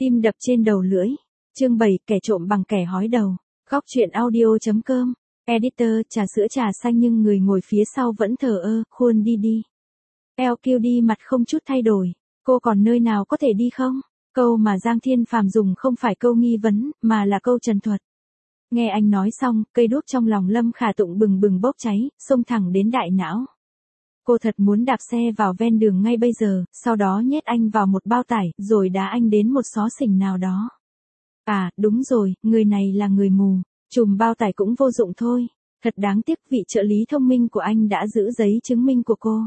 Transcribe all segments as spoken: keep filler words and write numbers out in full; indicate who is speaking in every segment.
Speaker 1: Tim đập trên đầu lưỡi. Chương bảy, kẻ trộm bằng kẻ hói đầu. Góc truyện audio.com. Editor, trà sữa trà xanh nhưng người ngồi phía sau vẫn thờ ơ, khuôn đi đi. lờ quy đê mặt không chút thay đổi. Cô còn nơi nào có thể đi không? Câu mà Giang Thiên Phàm dùng không phải câu nghi vấn, mà là câu trần thuật. Nghe anh nói xong, cây đuốc trong lòng Lâm Khả Tụng bừng bừng bốc cháy, xông thẳng đến đại não. Cô thật muốn đạp xe vào ven đường ngay bây giờ, sau đó nhét anh vào một bao tải, rồi đá anh đến một xó xỉnh nào đó. À, đúng rồi, người này là người mù. Chùm bao tải cũng vô dụng thôi. Thật đáng tiếc vị trợ lý thông minh của anh đã giữ giấy chứng minh của cô.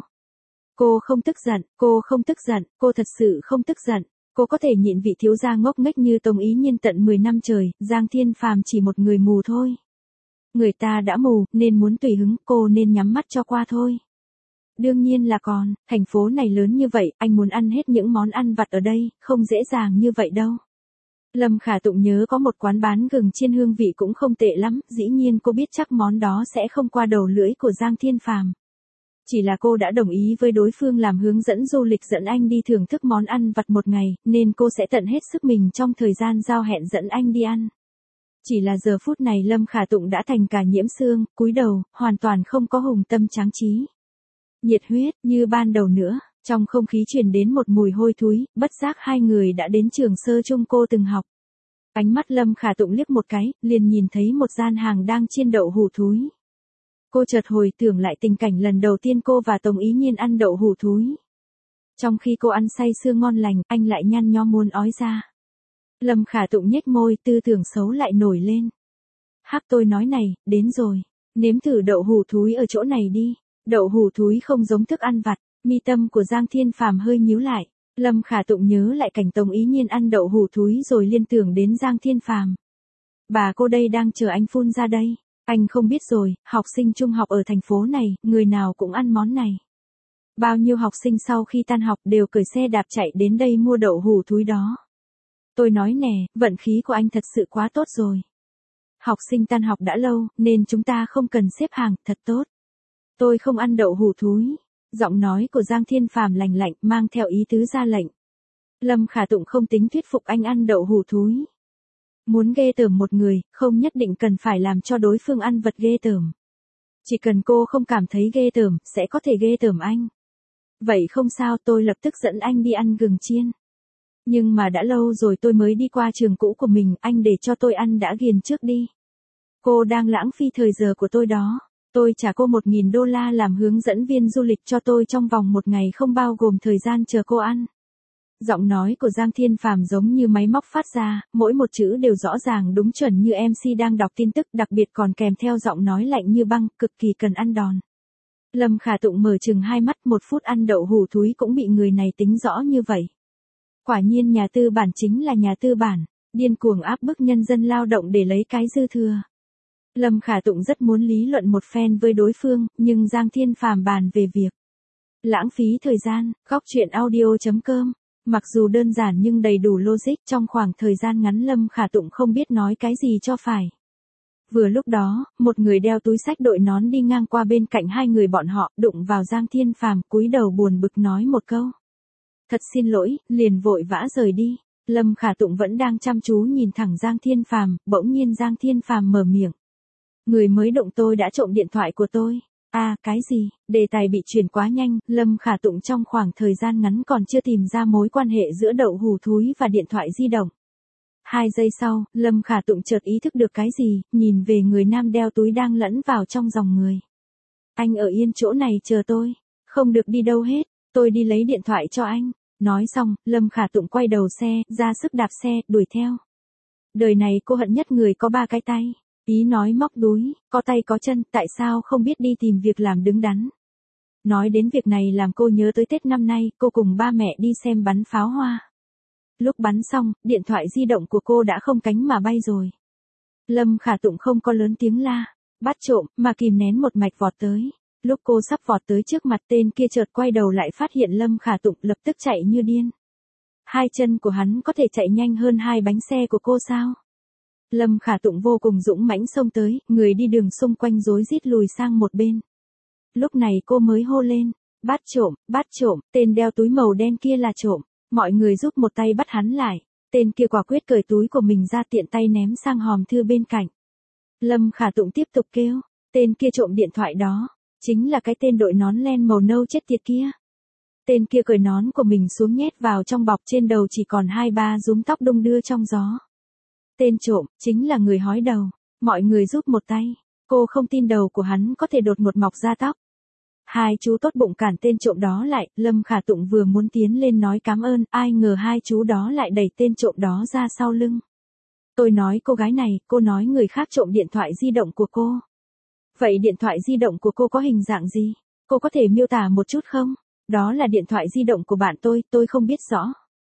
Speaker 1: Cô không tức giận, cô không tức giận, cô thật sự không tức giận. Cô có thể nhịn vị thiếu gia ngốc nghếch như Tống Ý Nhiên tận mười năm trời, Giang Thiên Phàm chỉ một người mù thôi. Người ta đã mù, nên muốn tùy hứng, cô nên nhắm mắt cho qua thôi. Đương nhiên là còn, thành phố này lớn như vậy, anh muốn ăn hết những món ăn vặt ở đây, không dễ dàng như vậy đâu. Lâm Khả Tụng nhớ có một quán bán gừng chiên hương vị cũng không tệ lắm, dĩ nhiên cô biết chắc món đó sẽ không qua đầu lưỡi của Giang Thiên Phàm. Chỉ là cô đã đồng ý với đối phương làm hướng dẫn du lịch dẫn anh đi thưởng thức món ăn vặt một ngày, nên cô sẽ tận hết sức mình trong thời gian giao hẹn dẫn anh đi ăn. Chỉ là giờ phút này Lâm Khả Tụng đã thành cả nhiễm xương, cúi đầu, hoàn toàn không có hùng tâm tráng trí. Nhiệt huyết, như ban đầu nữa, trong không khí truyền đến một mùi hôi thối, bất giác hai người đã đến trường sơ trung cô từng học. Ánh mắt Lâm Khả Tụng liếc một cái, liền nhìn thấy một gian hàng đang chiên đậu hủ thúi. Cô chợt hồi tưởng lại tình cảnh lần đầu tiên cô và Tống Ý Nhiên ăn đậu hủ thúi. Trong khi cô ăn say sưa ngon lành, anh lại nhăn nhó muốn ói ra. Lâm Khả Tụng nhếch môi, tư tưởng xấu lại nổi lên. Hắc, tôi nói này, đến rồi, nếm thử đậu hủ thúi ở chỗ này đi. Đậu hủ thúi không giống thức ăn vặt. Mi tâm của Giang Thiên Phàm hơi nhíu lại. Lâm Khả Tụng nhớ lại cảnh Tống Ý Nhiên ăn đậu hủ thúi rồi liên tưởng đến Giang Thiên Phàm. Bà cô đây đang chờ anh phun ra đây. Anh không biết rồi, học sinh trung học ở thành phố này, người nào cũng ăn món này. Bao nhiêu học sinh sau khi tan học đều cởi xe đạp chạy đến đây mua đậu hủ thúi đó. Tôi nói nè, vận khí của anh thật sự quá tốt rồi. Học sinh tan học đã lâu, nên chúng ta không cần xếp hàng, thật tốt. Tôi không ăn đậu hủ thúi. Giọng nói của Giang Thiên Phàm lành lạnh, mang theo ý tứ ra lệnh. Lâm Khả Tụng không tính thuyết phục anh ăn đậu hủ thúi. Muốn ghê tởm một người, không nhất định cần phải làm cho đối phương ăn vật ghê tởm. Chỉ cần cô không cảm thấy ghê tởm, sẽ có thể ghê tởm anh. Vậy không sao, tôi lập tức dẫn anh đi ăn gừng chiên. Nhưng mà đã lâu rồi tôi mới đi qua trường cũ của mình, anh để cho tôi ăn đã ghiền trước đi. Cô đang lãng phí thời giờ của tôi đó. Tôi trả cô một nghìn đô la làm hướng dẫn viên du lịch cho tôi trong vòng một ngày không bao gồm thời gian chờ cô ăn. Giọng nói của Giang Thiên Phàm giống như máy móc phát ra, mỗi một chữ đều rõ ràng đúng chuẩn như em xê đang đọc tin tức, đặc biệt còn kèm theo giọng nói lạnh như băng, cực kỳ cần ăn đòn. Lâm Khả Tụng mở chừng hai mắt, một phút ăn đậu hủ thúi cũng bị người này tính rõ như vậy. Quả nhiên nhà tư bản chính là nhà tư bản, điên cuồng áp bức nhân dân lao động để lấy cái dư thừa. Lâm Khả Tụng rất muốn lý luận một phen với đối phương, nhưng Giang Thiên Phàm bàn về việc lãng phí thời gian. Góc truyện audio.com. Mặc dù đơn giản nhưng đầy đủ logic, trong khoảng thời gian ngắn Lâm Khả Tụng không biết nói cái gì cho phải. Vừa lúc đó, một người đeo túi xách đội nón đi ngang qua bên cạnh hai người bọn họ, đụng vào Giang Thiên Phàm, cúi đầu buồn bực nói một câu. Thật xin lỗi, liền vội vã rời đi. Lâm Khả Tụng vẫn đang chăm chú nhìn thẳng Giang Thiên Phàm, bỗng nhiên Giang Thiên Phàm mở miệng. Người mới động tôi đã trộm điện thoại của tôi. À, cái gì? Đề tài bị chuyển quá nhanh, Lâm Khả Tụng trong khoảng thời gian ngắn còn chưa tìm ra mối quan hệ giữa đậu hủ thúi và điện thoại di động. Hai giây sau, Lâm Khả Tụng chợt ý thức được cái gì, nhìn về người nam đeo túi đang lẫn vào trong dòng người. Anh ở yên chỗ này chờ tôi, không được đi đâu hết, tôi đi lấy điện thoại cho anh. Nói xong, Lâm Khả Tụng quay đầu xe, ra sức đạp xe, đuổi theo. Đời này cô hận nhất người có ba cái tay. Ý nói móc đúi, có tay có chân, tại sao không biết đi tìm việc làm đứng đắn. Nói đến việc này làm cô nhớ tới Tết năm nay, cô cùng ba mẹ đi xem bắn pháo hoa. Lúc bắn xong, điện thoại di động của cô đã không cánh mà bay rồi. Lâm Khả Tụng không có lớn tiếng la, bắt trộm, mà kìm nén một mạch vọt tới. Lúc cô sắp vọt tới trước mặt tên kia chợt quay đầu lại phát hiện Lâm Khả Tụng lập tức chạy như điên. Hai chân của hắn có thể chạy nhanh hơn hai bánh xe của cô sao? Lâm Khả Tụng vô cùng dũng mãnh xông tới, người đi đường xung quanh rối rít lùi sang một bên. Lúc này cô mới hô lên, bắt trộm, bắt trộm, tên đeo túi màu đen kia là trộm, mọi người giúp một tay bắt hắn lại. Tên kia quả quyết cởi túi của mình ra tiện tay ném sang hòm thư bên cạnh. Lâm Khả Tụng tiếp tục kêu, tên kia trộm điện thoại đó, chính là cái tên đội nón len màu nâu chết tiệt kia. Tên kia cởi nón của mình xuống nhét vào trong bọc, trên đầu chỉ còn hai ba rúm tóc đung đưa trong gió. Tên trộm, chính là người hói đầu, mọi người giúp một tay, cô không tin đầu của hắn có thể đột ngột mọc ra tóc. Hai chú tốt bụng cản tên trộm đó lại, Lâm Khả Tụng vừa muốn tiến lên nói cảm ơn, ai ngờ hai chú đó lại đẩy tên trộm đó ra sau lưng. Tôi nói cô gái này, cô nói người khác trộm điện thoại di động của cô. Vậy điện thoại di động của cô có hình dạng gì? Cô có thể miêu tả một chút không? Đó là điện thoại di động của bạn tôi, tôi không biết rõ.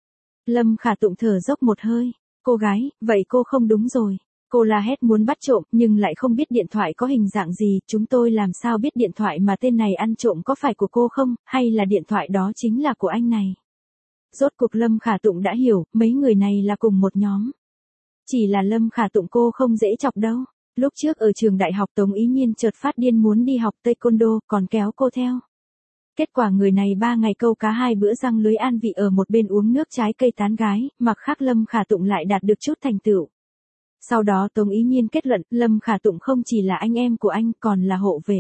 Speaker 1: Lâm Khả Tụng thở dốc một hơi. Cô gái, vậy cô không đúng rồi. Cô la hét muốn bắt trộm, nhưng lại không biết điện thoại có hình dạng gì. Chúng tôi làm sao biết điện thoại mà tên này ăn trộm có phải của cô không, hay là điện thoại đó chính là của anh này? Rốt cuộc Lâm Khả Tụng đã hiểu, mấy người này là cùng một nhóm. Chỉ là Lâm Khả Tụng cô không dễ chọc đâu. Lúc trước ở trường đại học Tống Ý Nhiên chợt phát điên muốn đi học taekwondo, còn kéo cô theo. Kết quả người này ba ngày câu cá hai bữa răng lưới an vị ở một bên uống nước trái cây tán gái, mặc khác Lâm Khả Tụng lại đạt được chút thành tựu. Sau đó Tống Ý Nhiên kết luận, Lâm Khả Tụng không chỉ là anh em của anh, còn là hộ vệ.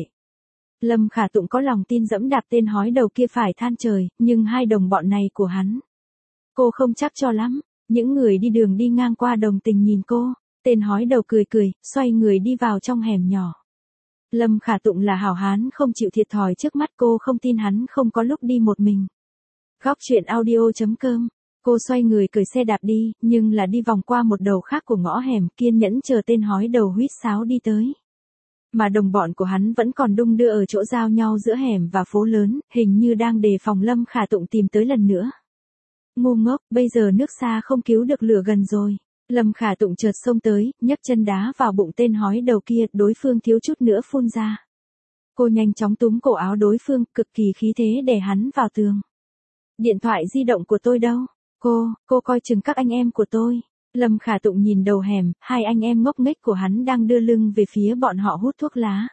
Speaker 1: Lâm Khả Tụng có lòng tin dẫm đạp tên hói đầu kia phải than trời, nhưng hai đồng bọn này của hắn, cô không chắc cho lắm. Những người đi đường đi ngang qua đồng tình nhìn cô, tên hói đầu cười cười, xoay người đi vào trong hẻm nhỏ. Lâm Khả Tụng là hảo hán không chịu thiệt thòi trước mắt, cô không tin hắn không có lúc đi một mình. Góc truyện audio chấm com. Cô xoay người cởi xe đạp đi, nhưng là đi vòng qua một đầu khác của ngõ hẻm, kiên nhẫn chờ tên hói đầu huýt sáo đi tới. Mà đồng bọn của hắn vẫn còn đung đưa ở chỗ giao nhau giữa hẻm và phố lớn, hình như đang đề phòng Lâm Khả Tụng tìm tới lần nữa. Ngu ngốc, bây giờ nước xa không cứu được lửa gần rồi. Lâm Khả Tụng chợt xông tới, nhấc chân đá vào bụng tên hói đầu kia, đối phương thiếu chút nữa phun ra. Cô nhanh chóng túm cổ áo đối phương, cực kỳ khí thế đè hắn vào tường. Điện thoại di động của tôi đâu? Cô, cô coi chừng các anh em của tôi. Lâm Khả Tụng nhìn đầu hẻm, hai anh em ngốc nghếch của hắn đang đưa lưng về phía bọn họ hút thuốc lá.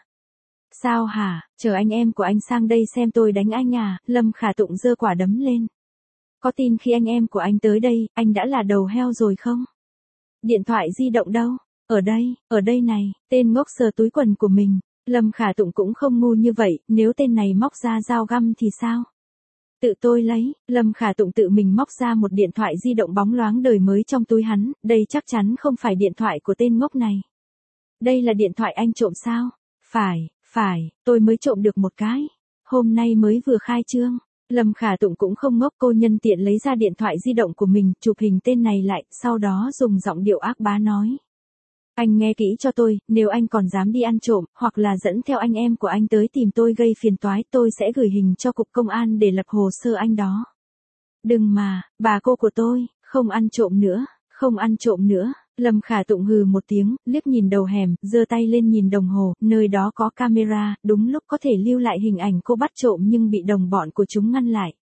Speaker 1: Sao hả, chờ anh em của anh sang đây xem tôi đánh anh à? Lâm Khả Tụng giơ quả đấm lên. Có tin khi anh em của anh tới đây, anh đã là đầu heo rồi không? Điện thoại di động đâu? Ở đây, ở đây này, tên ngốc sờ túi quần của mình. Lâm Khả Tụng cũng không ngu như vậy, nếu tên này móc ra dao găm thì sao? Tự tôi lấy, Lâm Khả Tụng tự mình móc ra một điện thoại di động bóng loáng đời mới trong túi hắn, đây chắc chắn không phải điện thoại của tên ngốc này. Đây là điện thoại anh trộm sao? Phải, phải, tôi mới trộm được một cái. Hôm nay mới vừa khai trương. Lâm Khả Tụng cũng không ngốc, cô nhân tiện lấy ra điện thoại di động của mình, chụp hình tên này lại, sau đó dùng giọng điệu ác bá nói. Anh nghe kỹ cho tôi, nếu anh còn dám đi ăn trộm, hoặc là dẫn theo anh em của anh tới tìm tôi gây phiền toái, tôi sẽ gửi hình cho cục công an để lập hồ sơ anh đó. Đừng mà, bà cô của tôi, không ăn trộm nữa, không ăn trộm nữa. Lâm Khả Tụng hừ một tiếng, liếc nhìn đầu hẻm, giơ tay lên nhìn đồng hồ, nơi đó có camera, đúng lúc có thể lưu lại hình ảnh cô bắt trộm nhưng bị đồng bọn của chúng ngăn lại.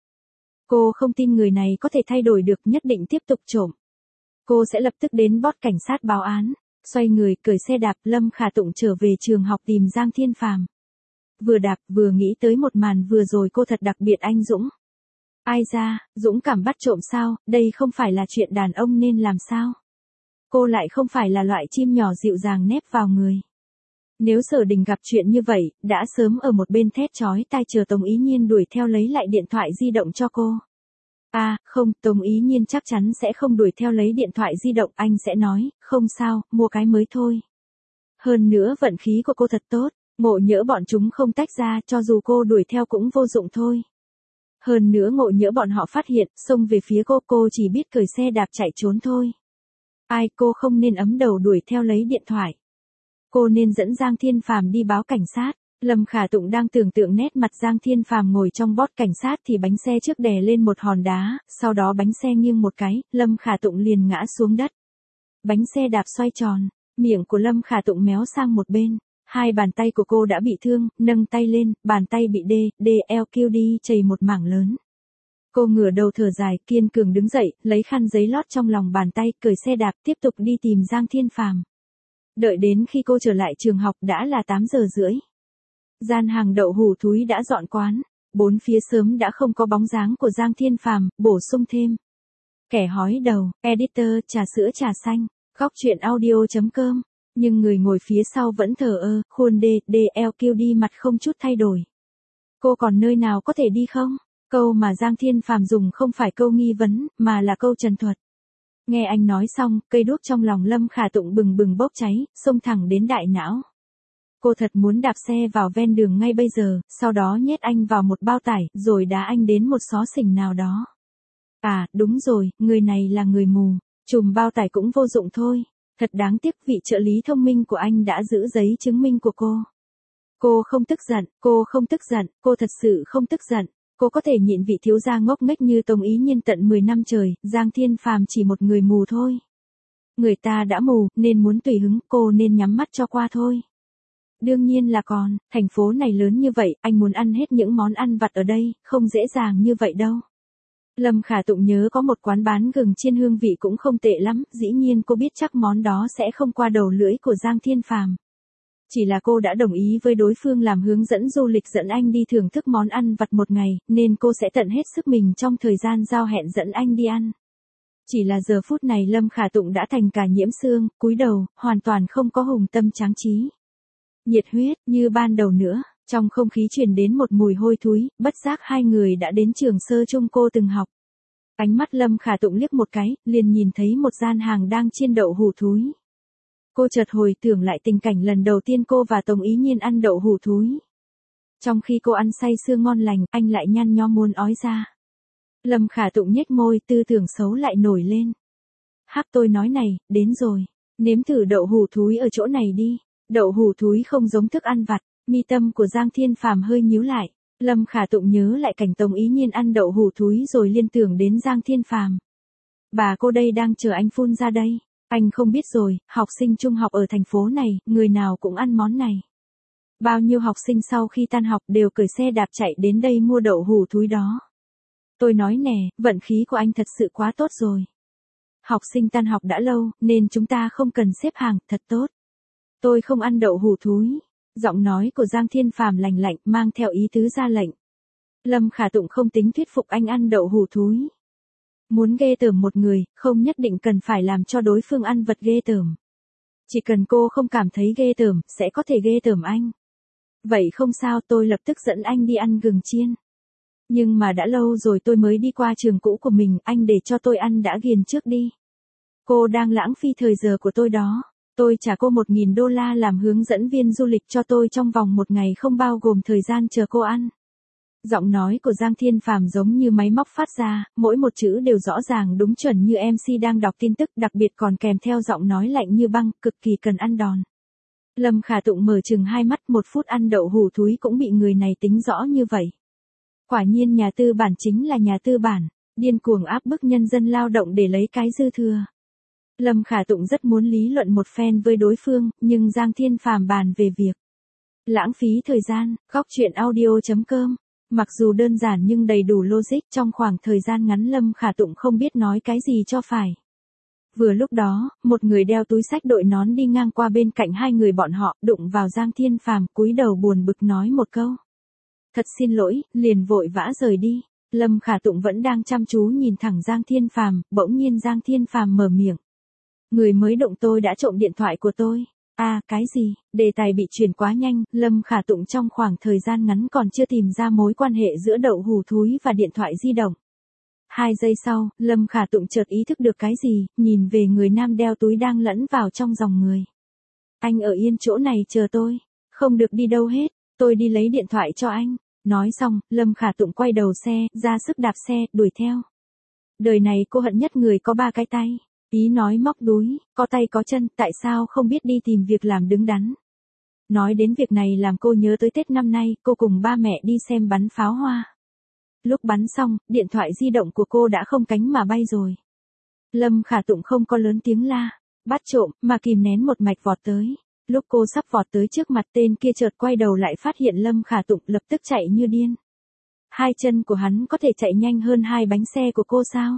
Speaker 1: Cô không tin người này có thể thay đổi được, nhất định tiếp tục trộm. Cô sẽ lập tức đến bót cảnh sát báo án. Xoay người, cởi xe đạp, Lâm Khả Tụng trở về trường học tìm Giang Thiên Phàm. Vừa đạp, vừa nghĩ tới một màn vừa rồi cô thật đặc biệt anh Dũng. Ai ra, Dũng cảm bắt trộm sao, đây không phải là chuyện đàn ông nên làm sao? Cô lại không phải là loại chim nhỏ dịu dàng nép vào người. Nếu Sở Đình gặp chuyện như vậy, đã sớm ở một bên thét chói tai chờ Tống Ý Nhiên đuổi theo lấy lại điện thoại di động cho cô. À, không, Tống Ý Nhiên chắc chắn sẽ không đuổi theo lấy điện thoại di động, anh sẽ nói, không sao, mua cái mới thôi. Hơn nữa vận khí của cô thật tốt, ngộ nhỡ bọn chúng không tách ra, cho dù cô đuổi theo cũng vô dụng thôi. Hơn nữa ngộ nhỡ bọn họ phát hiện, xông về phía cô, cô chỉ biết cởi xe đạp chạy trốn thôi. Ai, cô không nên ấm đầu đuổi theo lấy điện thoại. Cô nên dẫn Giang Thiên Phàm đi báo cảnh sát. Lâm Khả Tụng đang tưởng tượng nét mặt Giang Thiên Phàm ngồi trong bót cảnh sát thì bánh xe trước đè lên một hòn đá, sau đó bánh xe nghiêng một cái, Lâm Khả Tụng liền ngã xuống đất. Bánh xe đạp xoay tròn, miệng của Lâm Khả Tụng méo sang một bên, hai bàn tay của cô đã bị thương, nâng tay lên, bàn tay bị đê, đê eo kêu đi chảy một mảng lớn. Cô ngửa đầu thở dài, kiên cường đứng dậy, lấy khăn giấy lót trong lòng bàn tay, cởi xe đạp tiếp tục đi tìm Giang Thiên Phàm. Đợi đến khi cô trở lại trường học đã là tám giờ rưỡi. Gian hàng đậu hủ thúi đã dọn quán, bốn phía sớm đã không có bóng dáng của Giang Thiên Phàm, bổ sung thêm. Kẻ hói đầu, editor, trà sữa trà xanh, góc truyện audio chấm com. Nhưng người ngồi phía sau vẫn thờ ơ, khuôn D, D, L Q D mặt không chút thay đổi. Cô còn nơi nào có thể đi không? Câu mà Giang Thiên Phàm dùng không phải câu nghi vấn, mà là câu trần thuật. Nghe anh nói xong, cây đuốc trong lòng Lâm Khả Tụng bừng bừng bốc cháy, xông thẳng đến đại não. Cô thật muốn đạp xe vào ven đường ngay bây giờ, sau đó nhét anh vào một bao tải, rồi đá anh đến một xó xỉnh nào đó. À, đúng rồi, người này là người mù, chùm bao tải cũng vô dụng thôi. Thật đáng tiếc vị trợ lý thông minh của anh đã giữ giấy chứng minh của cô. Cô không tức giận, cô không tức giận, cô thật sự không tức giận. Cô có thể nhịn vị thiếu gia ngốc nghếch như Tống Ý Nhiên tận mười năm trời, Giang Thiên Phàm chỉ một người mù thôi. Người ta đã mù, nên muốn tùy hứng, cô nên nhắm mắt cho qua thôi. Đương nhiên là còn, thành phố này lớn như vậy, anh muốn ăn hết những món ăn vặt ở đây, không dễ dàng như vậy đâu. Lâm Khả Tụng nhớ có một quán bán gừng chiên hương vị cũng không tệ lắm, dĩ nhiên cô biết chắc món đó sẽ không qua đầu lưỡi của Giang Thiên Phàm. Chỉ là cô đã đồng ý với đối phương làm hướng dẫn du lịch dẫn anh đi thưởng thức món ăn vặt một ngày, nên cô sẽ tận hết sức mình trong thời gian giao hẹn dẫn anh đi ăn. Chỉ là giờ phút này Lâm Khả Tụng đã thành cả nhiễm xương, cúi đầu, hoàn toàn không có hùng tâm tráng trí. Nhiệt huyết, như ban đầu nữa, trong không khí truyền đến một mùi hôi thối, bất giác hai người đã đến trường sơ trung cô từng học. Ánh mắt Lâm Khả Tụng liếc một cái, liền nhìn thấy một gian hàng đang chiên đậu hủ thúi. Cô chợt hồi tưởng lại tình cảnh lần đầu tiên cô và Tống Ý Nhiên ăn đậu hủ thúi. Trong khi cô ăn say sưa ngon lành, anh lại nhăn nhó muốn ói ra. Lâm Khả Tụng nhếch môi, tư tưởng xấu lại nổi lên. Hắc, tôi nói này, đến rồi, nếm thử đậu hủ thúi ở chỗ này đi. Đậu hủ thúi không giống thức ăn vặt, mi tâm của Giang Thiên Phàm hơi nhíu lại. Lâm Khả Tụng nhớ lại cảnh Tống Ý Nhiên ăn đậu hủ thúi rồi liên tưởng đến Giang Thiên Phàm. Bà cô đây đang chờ anh phun ra đây. Anh không biết rồi, học sinh trung học ở thành phố này, người nào cũng ăn món này. Bao nhiêu học sinh sau khi tan học đều cởi xe đạp chạy đến đây mua đậu hủ thúi đó. Tôi nói nè, vận khí của anh thật sự quá tốt rồi. Học sinh tan học đã lâu, nên chúng ta không cần xếp hàng, thật tốt. Tôi không ăn đậu hủ thúi. Giọng nói của Giang Thiên Phàm lành lạnh, mang theo ý tứ ra lệnh. Lâm Khả Tụng không tính thuyết phục anh ăn đậu hủ thúi. Muốn ghê tởm một người, không nhất định cần phải làm cho đối phương ăn vật ghê tởm. Chỉ cần cô không cảm thấy ghê tởm, sẽ có thể ghê tởm anh. Vậy không sao, tôi lập tức dẫn anh đi ăn gừng chiên. Nhưng mà đã lâu rồi tôi mới đi qua trường cũ của mình, anh để cho tôi ăn đã ghiền trước đi. Cô đang lãng phí thời giờ của tôi đó. Tôi trả cô một nghìn đô la làm hướng dẫn viên du lịch cho tôi trong vòng một ngày không bao gồm thời gian chờ cô ăn. Giọng nói của Giang Thiên Phàm giống như máy móc phát ra, mỗi một chữ đều rõ ràng đúng chuẩn như em xê đang đọc tin tức, đặc biệt còn kèm theo giọng nói lạnh như băng, cực kỳ cần ăn đòn. Lâm Khả Tụng mở chừng hai mắt, một phút ăn đậu hủ thúi cũng bị người này tính rõ như vậy. Quả nhiên nhà tư bản chính là nhà tư bản, điên cuồng áp bức nhân dân lao động để lấy cái dư thừa. Lâm Khả Tụng rất muốn lý luận một phen với đối phương, nhưng Giang Thiên Phàm bàn về việc lãng phí thời gian, góc truyện audio chấm com. Mặc dù đơn giản nhưng đầy đủ logic, trong khoảng thời gian ngắn Lâm Khả Tụng không biết nói cái gì cho phải. Vừa lúc đó, một người đeo túi xách đội nón đi ngang qua bên cạnh hai người bọn họ, đụng vào Giang Thiên Phàm, cúi đầu buồn bực nói một câu. Thật xin lỗi, liền vội vã rời đi. Lâm Khả Tụng vẫn đang chăm chú nhìn thẳng Giang Thiên Phàm, bỗng nhiên Giang Thiên Phàm mở miệng. Người mới đụng tôi đã trộm điện thoại của tôi. À, cái gì? Đề tài bị chuyển quá nhanh, Lâm Khả Tụng trong khoảng thời gian ngắn còn chưa tìm ra mối quan hệ giữa đậu hủ thúi và điện thoại di động. Hai giây sau, Lâm Khả Tụng chợt ý thức được cái gì, nhìn về người nam đeo túi đang lẫn vào trong dòng người. Anh ở yên chỗ này chờ tôi, không được đi đâu hết, tôi đi lấy điện thoại cho anh. Nói xong, Lâm Khả Tụng quay đầu xe, ra sức đạp xe, đuổi theo. Đời này cô hận nhất người có ba cái tay. Ý nói móc đúi, có tay có chân, tại sao không biết đi tìm việc làm đứng đắn. Nói đến việc này làm cô nhớ tới Tết năm nay, cô cùng ba mẹ đi xem bắn pháo hoa. Lúc bắn xong, điện thoại di động của cô đã không cánh mà bay rồi. Lâm Khả Tụng không có lớn tiếng la, bắt trộm, mà kìm nén một mạch vọt tới. Lúc cô sắp vọt tới trước mặt tên kia chợt quay đầu lại phát hiện Lâm Khả Tụng, lập tức chạy như điên. Hai chân của hắn có thể chạy nhanh hơn hai bánh xe của cô sao?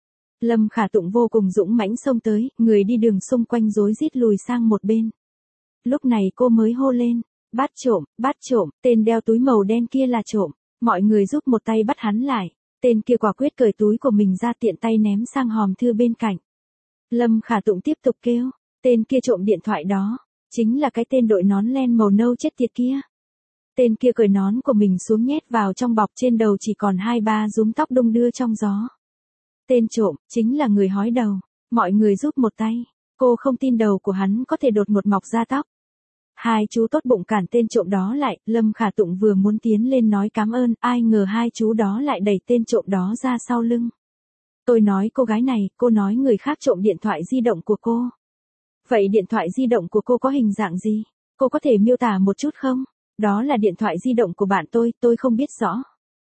Speaker 1: Lâm Khả Tụng vô cùng dũng mãnh xông tới, người đi đường xung quanh rối rít lùi sang một bên. Lúc này cô mới hô lên, bắt trộm, bắt trộm, tên đeo túi màu đen kia là trộm, mọi người giúp một tay bắt hắn lại. Tên kia quả quyết cởi túi của mình ra tiện tay ném sang hòm thư bên cạnh. Lâm Khả Tụng tiếp tục kêu, tên kia trộm điện thoại đó, chính là cái tên đội nón len màu nâu chết tiệt kia. Tên kia cởi nón của mình xuống nhét vào trong bọc, trên đầu chỉ còn hai ba rúm tóc đung đưa trong gió. Tên trộm, chính là người hói đầu, mọi người giúp một tay, cô không tin đầu của hắn có thể đột ngột mọc ra tóc. Hai chú tốt bụng cản tên trộm đó lại, Lâm Khả Tụng vừa muốn tiến lên nói cảm ơn, ai ngờ hai chú đó lại đẩy tên trộm đó ra sau lưng. Tôi nói cô gái này, cô nói người khác trộm điện thoại di động của cô. Vậy điện thoại di động của cô có hình dạng gì? Cô có thể miêu tả một chút không? Đó là điện thoại di động của bạn tôi, tôi không biết rõ.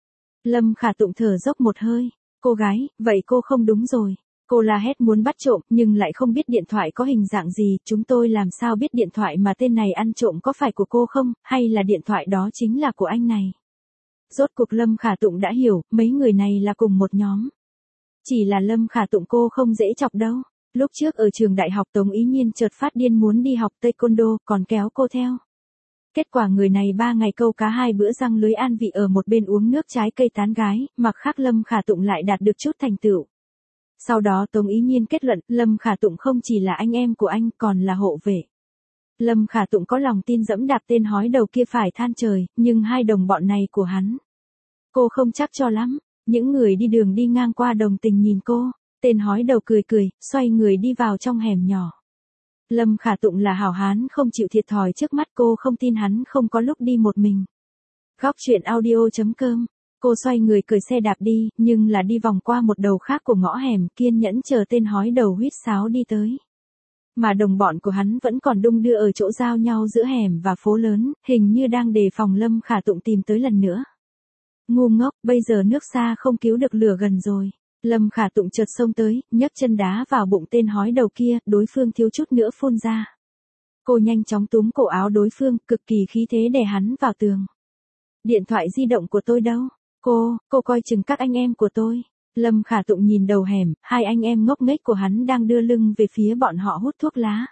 Speaker 1: Lâm Khả Tụng thở dốc một hơi, cô gái, vậy cô không đúng rồi. Cô la hét muốn bắt trộm, nhưng lại không biết điện thoại có hình dạng gì, chúng tôi làm sao biết điện thoại mà tên này ăn trộm có phải của cô không, hay là điện thoại đó chính là của anh này. Rốt cuộc Lâm Khả Tụng đã hiểu, mấy người này là cùng một nhóm. Chỉ là Lâm Khả Tụng cô không dễ chọc đâu. Lúc trước ở trường đại học Tống Ý Nhiên chợt phát điên muốn đi học taekwondo, còn kéo cô theo. Kết quả người này ba ngày câu cá hai bữa răng lưới an vị ở một bên uống nước trái cây tán gái, mặc khác Lâm Khả Tụng lại đạt được chút thành tựu. Sau đó Tống Ý Nhiên kết luận, Lâm Khả Tụng không chỉ là anh em của anh, còn là hộ vệ. Lâm Khả Tụng có lòng tin dẫm đạp tên hói đầu kia phải than trời, nhưng hai đồng bọn này của hắn, cô không chắc cho lắm. Những người đi đường đi ngang qua đồng tình nhìn cô, tên hói đầu cười cười, xoay người đi vào trong hẻm nhỏ. Lâm Khả Tụng là hảo hán không chịu thiệt thòi trước mắt, cô không tin hắn không có lúc đi một mình. Góc truyện audio chấm com. Cô xoay người cởi xe đạp đi, nhưng là đi vòng qua một đầu khác của ngõ hẻm, kiên nhẫn chờ tên hói đầu huýt sáo đi tới. Mà đồng bọn của hắn vẫn còn đung đưa ở chỗ giao nhau giữa hẻm và phố lớn, hình như đang đề phòng Lâm Khả Tụng tìm tới lần nữa. Ngu ngốc, bây giờ nước xa không cứu được lửa gần rồi. Lâm Khả Tụng chợt xông tới, nhấc chân đá vào bụng tên hói đầu kia, đối phương thiếu chút nữa phun ra. Cô nhanh chóng túm cổ áo đối phương, cực kỳ khí thế đè hắn vào tường. Điện thoại di động của tôi đâu? Cô, cô coi chừng các anh em của tôi. Lâm Khả Tụng nhìn đầu hẻm, hai anh em ngốc nghếch của hắn đang đưa lưng về phía bọn họ hút thuốc lá.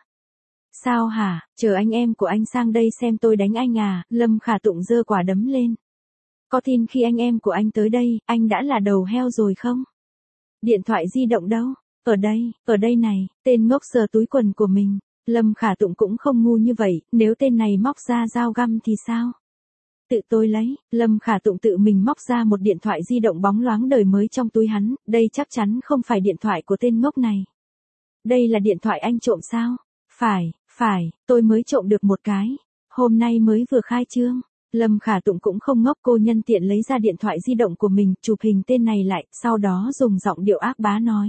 Speaker 1: Sao hả, chờ anh em của anh sang đây xem tôi đánh anh à? Lâm Khả Tụng giơ quả đấm lên. Có tin khi anh em của anh tới đây, anh đã là đầu heo rồi không? Điện thoại di động đâu? Ở đây, ở đây này, tên ngốc sờ túi quần của mình. Lâm Khả Tụng cũng không ngu như vậy, nếu tên này móc ra dao găm thì sao? Tự tôi lấy, Lâm Khả Tụng tự mình móc ra một điện thoại di động bóng loáng đời mới trong túi hắn, đây chắc chắn không phải điện thoại của tên ngốc này. Đây là điện thoại anh trộm sao? Phải, phải, tôi mới trộm được một cái. Hôm nay mới vừa khai trương. Lâm Khả Tụng cũng không ngốc, cô nhân tiện lấy ra điện thoại di động của mình, chụp hình tên này lại, sau đó dùng giọng điệu ác bá nói.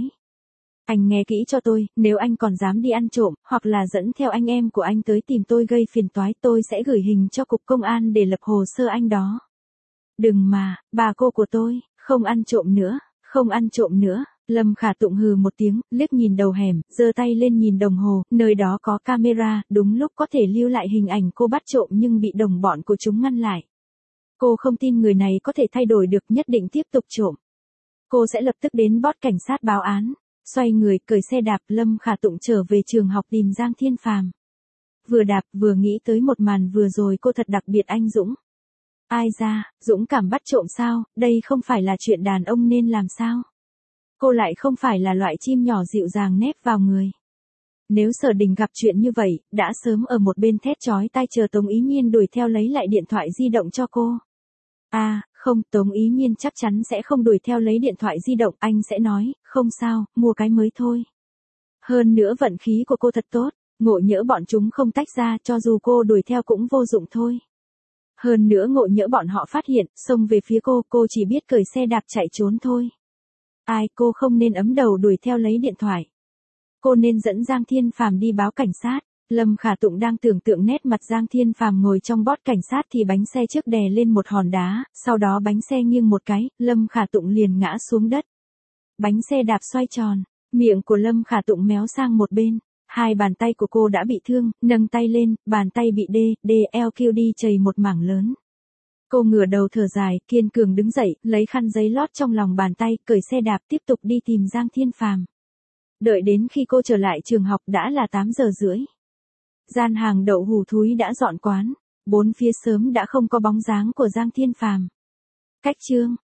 Speaker 1: Anh nghe kỹ cho tôi, nếu anh còn dám đi ăn trộm, hoặc là dẫn theo anh em của anh tới tìm tôi gây phiền toái, tôi sẽ gửi hình cho cục công an để lập hồ sơ anh đó. Đừng mà, bà cô của tôi, không ăn trộm nữa, không ăn trộm nữa. Lâm Khả Tụng hừ một tiếng, liếc nhìn đầu hẻm, giơ tay lên nhìn đồng hồ, nơi đó có camera, đúng lúc có thể lưu lại hình ảnh cô bắt trộm nhưng bị đồng bọn của chúng ngăn lại. Cô không tin người này có thể thay đổi được, nhất định tiếp tục trộm. Cô sẽ lập tức đến bót cảnh sát báo án. Xoay người cởi xe đạp, Lâm Khả Tụng trở về trường học tìm Giang Thiên Phàm. Vừa đạp vừa nghĩ tới một màn vừa rồi, cô thật đặc biệt anh dũng. Ai ra, dũng cảm bắt trộm sao, đây không phải là chuyện đàn ông nên làm sao? Cô lại không phải là loại chim nhỏ dịu dàng nép vào người. Nếu Sở Đình gặp chuyện như vậy, đã sớm ở một bên thét chói tai chờ Tống Ý Nhiên đuổi theo lấy lại điện thoại di động cho cô. À, không, Tống Ý Nhiên chắc chắn sẽ không đuổi theo lấy điện thoại di động, anh sẽ nói, không sao, mua cái mới thôi. Hơn nữa vận khí của cô thật tốt, ngộ nhỡ bọn chúng không tách ra, cho dù cô đuổi theo cũng vô dụng thôi. Hơn nữa ngộ nhỡ bọn họ phát hiện, xông về phía cô, cô chỉ biết cởi xe đạp chạy trốn thôi. Ai, cô không nên ấm đầu đuổi theo lấy điện thoại. Cô nên dẫn Giang Thiên Phàm đi báo cảnh sát. Lâm Khả Tụng đang tưởng tượng nét mặt Giang Thiên Phàm ngồi trong bót cảnh sát thì bánh xe trước đè lên một hòn đá, sau đó bánh xe nghiêng một cái, Lâm Khả Tụng liền ngã xuống đất. Bánh xe đạp xoay tròn, miệng của Lâm Khả Tụng méo sang một bên, hai bàn tay của cô đã bị thương, nâng tay lên, bàn tay bị đê, đê, eo kêu đi chảy một mảng lớn. Cô ngửa đầu thở dài, kiên cường đứng dậy, lấy khăn giấy lót trong lòng bàn tay, cởi xe đạp tiếp tục đi tìm Giang Thiên Phàm. Đợi đến khi cô trở lại trường học đã là tám giờ rưỡi. Gian hàng đậu hủ thúi đã dọn quán, bốn phía sớm đã không có bóng dáng của Giang Thiên Phàm. Cách chương